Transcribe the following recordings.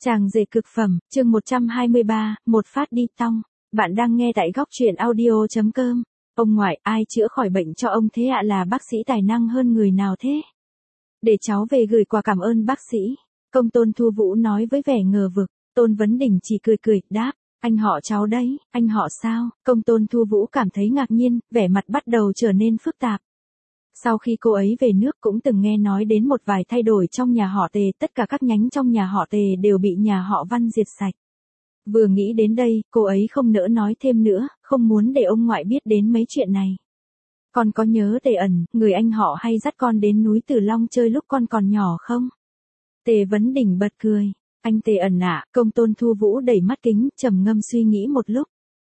Chàng rể cực phẩm, chương 123, một phát đi tong. Bạn đang nghe tại góc truyện audio.com. Ông ngoại, ai chữa khỏi bệnh cho ông thế ạ, là bác sĩ tài năng hơn người nào thế? Để cháu về gửi quà cảm ơn bác sĩ. Công Tôn Thu Vũ nói với vẻ ngờ vực. Tôn Vấn Đỉnh chỉ cười đáp. Anh họ cháu đấy, anh họ sao? Công Tôn Thu Vũ cảm thấy ngạc nhiên, vẻ mặt bắt đầu trở nên phức tạp. Sau khi cô ấy về nước cũng từng nghe nói đến một vài thay đổi trong nhà họ Tề, tất cả các nhánh trong nhà họ Tề đều bị nhà họ Văn diệt sạch. Vừa nghĩ đến đây, cô ấy không nỡ nói thêm nữa, không muốn để ông ngoại biết đến mấy chuyện này. Con có nhớ Tề Ẩn, người anh họ hay dắt con đến núi Tử Long chơi lúc con còn nhỏ không? Tề Vấn Đỉnh bật cười. Anh Tề Ẩn ạ, Công Tôn Thu Vũ đẩy mắt kính, trầm ngâm suy nghĩ một lúc.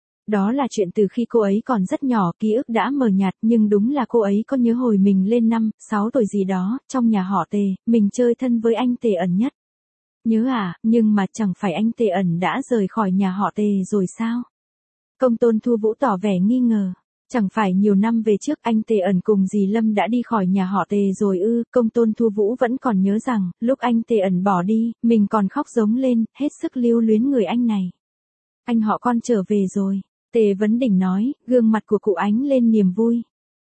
Đó là chuyện từ khi cô ấy còn rất nhỏ, ký ức đã mờ nhạt, nhưng đúng là cô ấy có nhớ hồi mình lên 5, 6 tuổi gì đó, trong nhà họ Tề, mình chơi thân với anh Tề Ẩn nhất. Nhớ à, nhưng mà chẳng phải anh Tề Ẩn đã rời khỏi nhà họ Tề rồi sao? Công Tôn Thu Vũ tỏ vẻ nghi ngờ. Chẳng phải nhiều năm về trước anh Tề Ẩn cùng dì Lâm đã đi khỏi nhà họ Tề rồi ư? Công Tôn Thu Vũ vẫn còn nhớ rằng, lúc anh Tề Ẩn bỏ đi, mình còn khóc giống lên, hết sức lưu luyến người anh này. Anh họ con trở về rồi. Tề Vấn Đỉnh nói, gương mặt của cụ ánh lên niềm vui.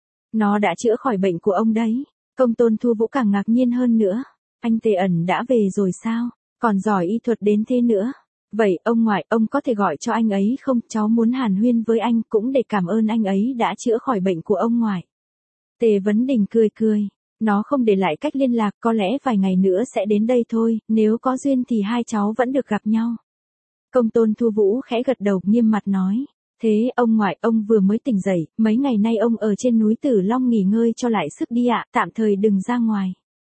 Nó đã chữa khỏi bệnh của ông đấy. Công Tôn Thu Vũ càng ngạc nhiên hơn nữa. Anh Tề Ẩn đã về rồi sao? Còn giỏi y thuật đến thế nữa. Vậy ông ngoại, ông có thể gọi cho anh ấy không? Cháu muốn hàn huyên với anh cũng để cảm ơn anh ấy đã chữa khỏi bệnh của ông ngoại. Tề Vấn Đỉnh cười. Nó không để lại cách liên lạc, có lẽ vài ngày nữa sẽ đến đây thôi, nếu có duyên thì hai cháu vẫn được gặp nhau. Công Tôn Thu Vũ khẽ gật đầu, nghiêm mặt nói. Thế ông ngoại, ông vừa mới tỉnh dậy, mấy ngày nay ông ở trên núi Tử Long nghỉ ngơi cho lại sức đi ạ, tạm thời đừng ra ngoài.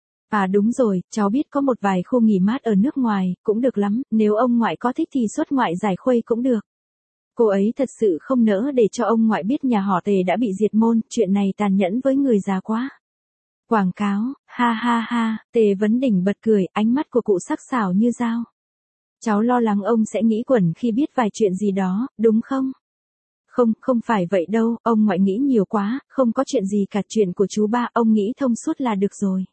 À đúng rồi, cháu biết có một vài khu nghỉ mát ở nước ngoài, cũng được lắm, nếu ông ngoại có thích thì xuất ngoại giải khuây cũng được. Cô ấy thật sự không nỡ để cho ông ngoại biết nhà họ Tề đã bị diệt môn, chuyện này tàn nhẫn với người già quá. Quảng cáo, ha, Tề Vấn Đỉnh bật cười, ánh mắt của cụ sắc sảo như dao. Cháu lo lắng ông sẽ nghĩ quẩn khi biết vài chuyện gì đó, đúng không? Không phải vậy đâu, ông ngoại nghĩ nhiều quá, không có chuyện gì cả, chuyện của chú ba, ông nghĩ thông suốt là được rồi.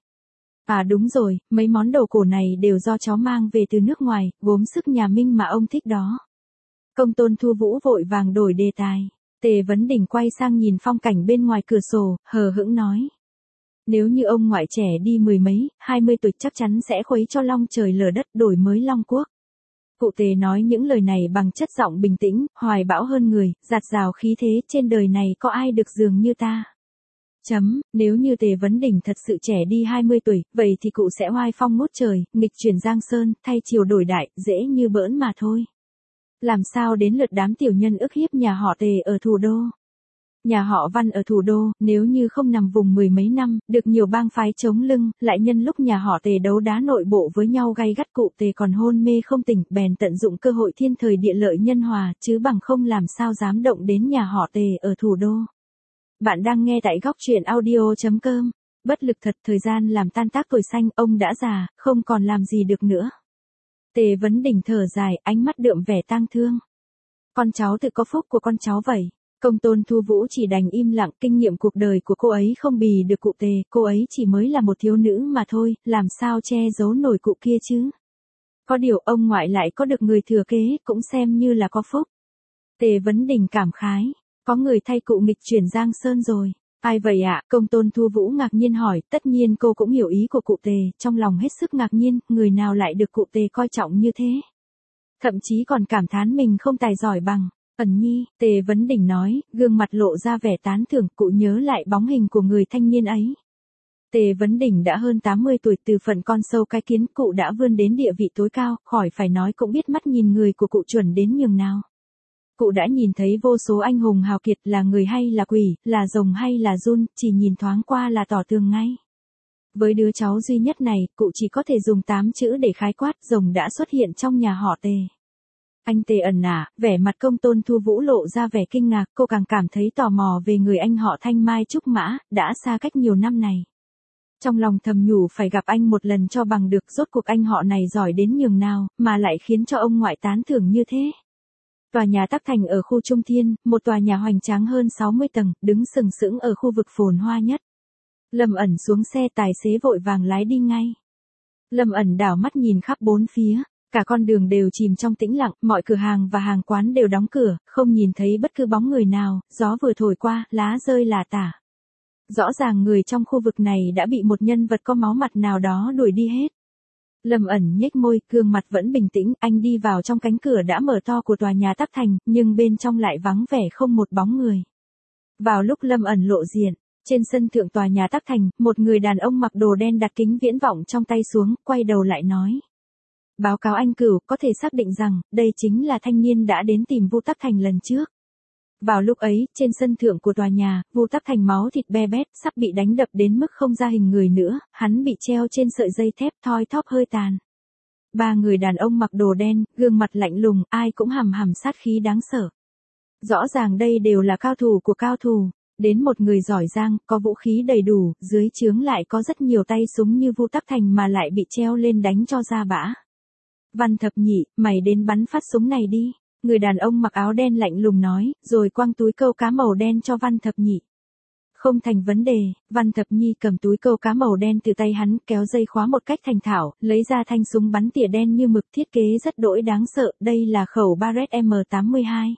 À đúng rồi, mấy món đồ cổ này đều do cháu mang về từ nước ngoài, gốm sứ nhà Minh mà ông thích đó. Công Tôn Thu Vũ vội vàng đổi đề tài. Tề Vấn Đỉnh quay sang nhìn phong cảnh bên ngoài cửa sổ, hờ hững nói. Nếu như ông ngoại trẻ đi 10 mấy, 20 tuổi chắc chắn sẽ khuấy cho long trời lở đất, đổi mới Long Quốc. Cụ Tề nói những lời này bằng chất giọng bình tĩnh, hoài bão hơn người, dạt dào khí thế, trên đời này có ai được dường như ta. Nếu như Tề Vấn Đỉnh thật sự trẻ đi 20 tuổi, vậy thì cụ sẽ oai phong ngút trời, nghịch chuyển giang sơn, thay chiều đổi đại, dễ như bỡn mà thôi. Làm sao đến lượt đám tiểu nhân ức hiếp nhà họ Tề ở thủ đô? Nhà họ Văn ở thủ đô, nếu như không nằm vùng 10 mấy năm, được nhiều bang phái chống lưng, lại nhân lúc nhà họ Tề đấu đá nội bộ với nhau gay gắt, cụ Tề còn hôn mê không tỉnh, bèn tận dụng cơ hội thiên thời địa lợi nhân hòa, chứ bằng không làm sao dám động đến nhà họ Tề ở thủ đô. Bạn đang nghe tại góc truyện audio.com. Bất lực thật, thời gian làm tan tác tuổi xanh, ông đã già, không còn làm gì được nữa. Tề Vấn Đỉnh thở dài, ánh mắt đượm vẻ tang thương. Con cháu tự có phúc của con cháu vậy. Công Tôn Thu Vũ chỉ đành im lặng, kinh nghiệm cuộc đời của cô ấy không bì được cụ Tề, cô ấy chỉ mới là một thiếu nữ mà thôi, làm sao che giấu nổi cụ kia chứ. Có điều ông ngoại lại có được người thừa kế, cũng xem như là có phúc. Tề Vấn Đỉnh cảm khái, có người thay cụ nghịch chuyển giang sơn rồi. Ai vậy ạ? Công Tôn Thu Vũ ngạc nhiên hỏi, tất nhiên cô cũng hiểu ý của cụ Tề, trong lòng hết sức ngạc nhiên, người nào lại được cụ Tề coi trọng như thế. Thậm chí còn cảm thán mình không tài giỏi bằng. Ẩn Nhi, Tề Vấn Đỉnh nói, gương mặt lộ ra vẻ tán thưởng, cụ nhớ lại bóng hình của người thanh niên ấy. Tề Vấn Đỉnh đã hơn 80 tuổi, từ phận con sâu cái kiến, cụ đã vươn đến địa vị tối cao, khỏi phải nói cũng biết mắt nhìn người của cụ chuẩn đến nhường nào. Cụ đã nhìn thấy vô số anh hùng hào kiệt, là người hay là quỷ, là rồng hay là giun, chỉ nhìn thoáng qua là tỏ tường ngay. Với đứa cháu duy nhất này, cụ chỉ có thể dùng 8 chữ để khái quát, rồng đã xuất hiện trong nhà họ Tề. Anh Tề Ẩn à, vẻ mặt Công Tôn Thu Vũ lộ ra vẻ kinh ngạc, cô càng cảm thấy tò mò về người anh họ Thanh Mai Trúc Mã, đã xa cách nhiều năm này. Trong lòng thầm nhủ phải gặp anh một lần cho bằng được, rốt cuộc anh họ này giỏi đến nhường nào, mà lại khiến cho ông ngoại tán thưởng như thế. Tòa nhà Tắc Thành ở khu Trung Thiên, một tòa nhà hoành tráng hơn 60 tầng, đứng sừng sững ở khu vực phồn hoa nhất. Lâm Ẩn xuống xe, tài xế vội vàng lái đi ngay. Lâm Ẩn đảo mắt nhìn khắp bốn phía. Cả con đường đều chìm trong tĩnh lặng, mọi cửa hàng và hàng quán đều đóng cửa, không nhìn thấy bất cứ bóng người nào, gió vừa thổi qua, lá rơi lả tả. Rõ ràng người trong khu vực này đã bị một nhân vật có máu mặt nào đó đuổi đi hết. Lâm ẩn nhếch môi, gương mặt vẫn bình tĩnh, anh đi vào trong cánh cửa đã mở to của tòa nhà Tắc Thành, nhưng bên trong lại vắng vẻ không một bóng người. Vào lúc Lâm ẩn lộ diện, trên sân thượng tòa nhà Tắc Thành, một người đàn ông mặc đồ đen đặt kính viễn vọng trong tay xuống, quay đầu lại nói. Báo cáo anh Cửu, có thể xác định rằng, đây chính là thanh niên đã đến tìm Vu Tắc Thành lần trước. Vào lúc ấy, trên sân thượng của tòa nhà, Vu Tắc Thành máu thịt be bét, sắp bị đánh đập đến mức không ra hình người nữa, hắn bị treo trên sợi dây thép thoi thóp hơi tàn. Ba người đàn ông mặc đồ đen, gương mặt lạnh lùng, ai cũng hằm hằm sát khí đáng sợ. Rõ ràng đây đều là cao thủ của cao thủ, đến một người giỏi giang, có vũ khí đầy đủ, dưới trướng lại có rất nhiều tay súng như Vu Tắc Thành mà lại bị treo lên đánh cho ra bã. Văn Thập Nhị, mày đến bắn phát súng này đi. Người đàn ông mặc áo đen lạnh lùng nói, rồi quăng túi câu cá màu đen cho Văn Thập Nhị. Không thành vấn đề, Văn Thập Nhi cầm túi câu cá màu đen từ tay hắn, kéo dây khóa một cách thành thạo, lấy ra thanh súng bắn tỉa đen như mực, thiết kế rất đỗi đáng sợ, đây là khẩu Barrett M82.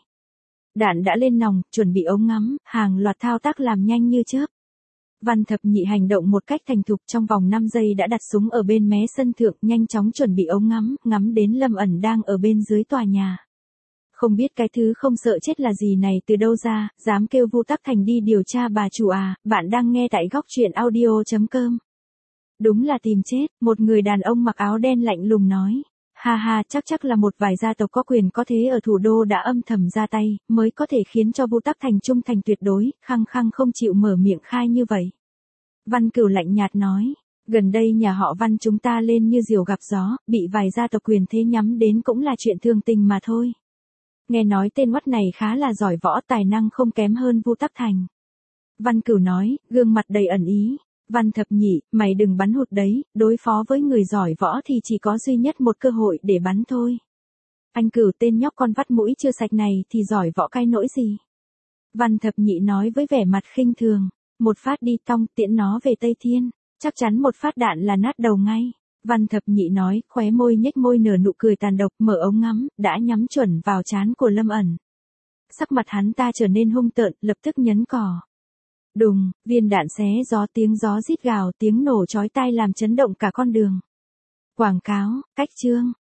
Đạn đã lên nòng, chuẩn bị ống ngắm, hàng loạt thao tác làm nhanh như chớp. Văn Thập Nhị hành động một cách thành thục, trong vòng 5 giây đã đặt súng ở bên mé sân thượng, nhanh chóng chuẩn bị ống ngắm, ngắm đến Lâm ẩn đang ở bên dưới tòa nhà. Không biết cái thứ không sợ chết là gì này từ đâu ra, dám kêu Vu Tắc Thành đi điều tra bà chủ à, bạn đang nghe tại góc truyện audio.com. Đúng là tìm chết, một người đàn ông mặc áo đen lạnh lùng nói. Ha ha, chắc là một vài gia tộc có quyền có thế ở thủ đô đã âm thầm ra tay, mới có thể khiến cho Vu Tắc Thành trung thành tuyệt đối, khăng khăng không chịu mở miệng khai như vậy. Văn Cửu lạnh nhạt nói, gần đây nhà họ Văn chúng ta lên như diều gặp gió, bị vài gia tộc quyền thế nhắm đến cũng là chuyện thường tình mà thôi. Nghe nói tên oắt này khá là giỏi võ, tài năng không kém hơn Vu Tắc Thành. Văn Cửu nói, gương mặt đầy ẩn ý. Văn Thập Nhị, mày đừng bắn hụt đấy, đối phó với người giỏi võ thì chỉ có duy nhất một cơ hội để bắn thôi. Anh Cửu, tên nhóc con vắt mũi chưa sạch này thì giỏi võ cái nỗi gì? Văn Thập Nhị nói với vẻ mặt khinh thường, một phát đi tong, tiễn nó về Tây Thiên, chắc chắn một phát đạn là nát đầu ngay. Văn Thập Nhị nói, khóe môi nhếch môi nở nụ cười tàn độc, mở ống ngắm, đã nhắm chuẩn vào trán của Lâm ẩn. Sắc mặt hắn ta trở nên hung tợn, lập tức nhấn cò. Đùng, viên đạn xé gió, tiếng gió rít gào, tiếng nổ chói tai làm chấn động cả con đường. Quảng cáo, cách chương.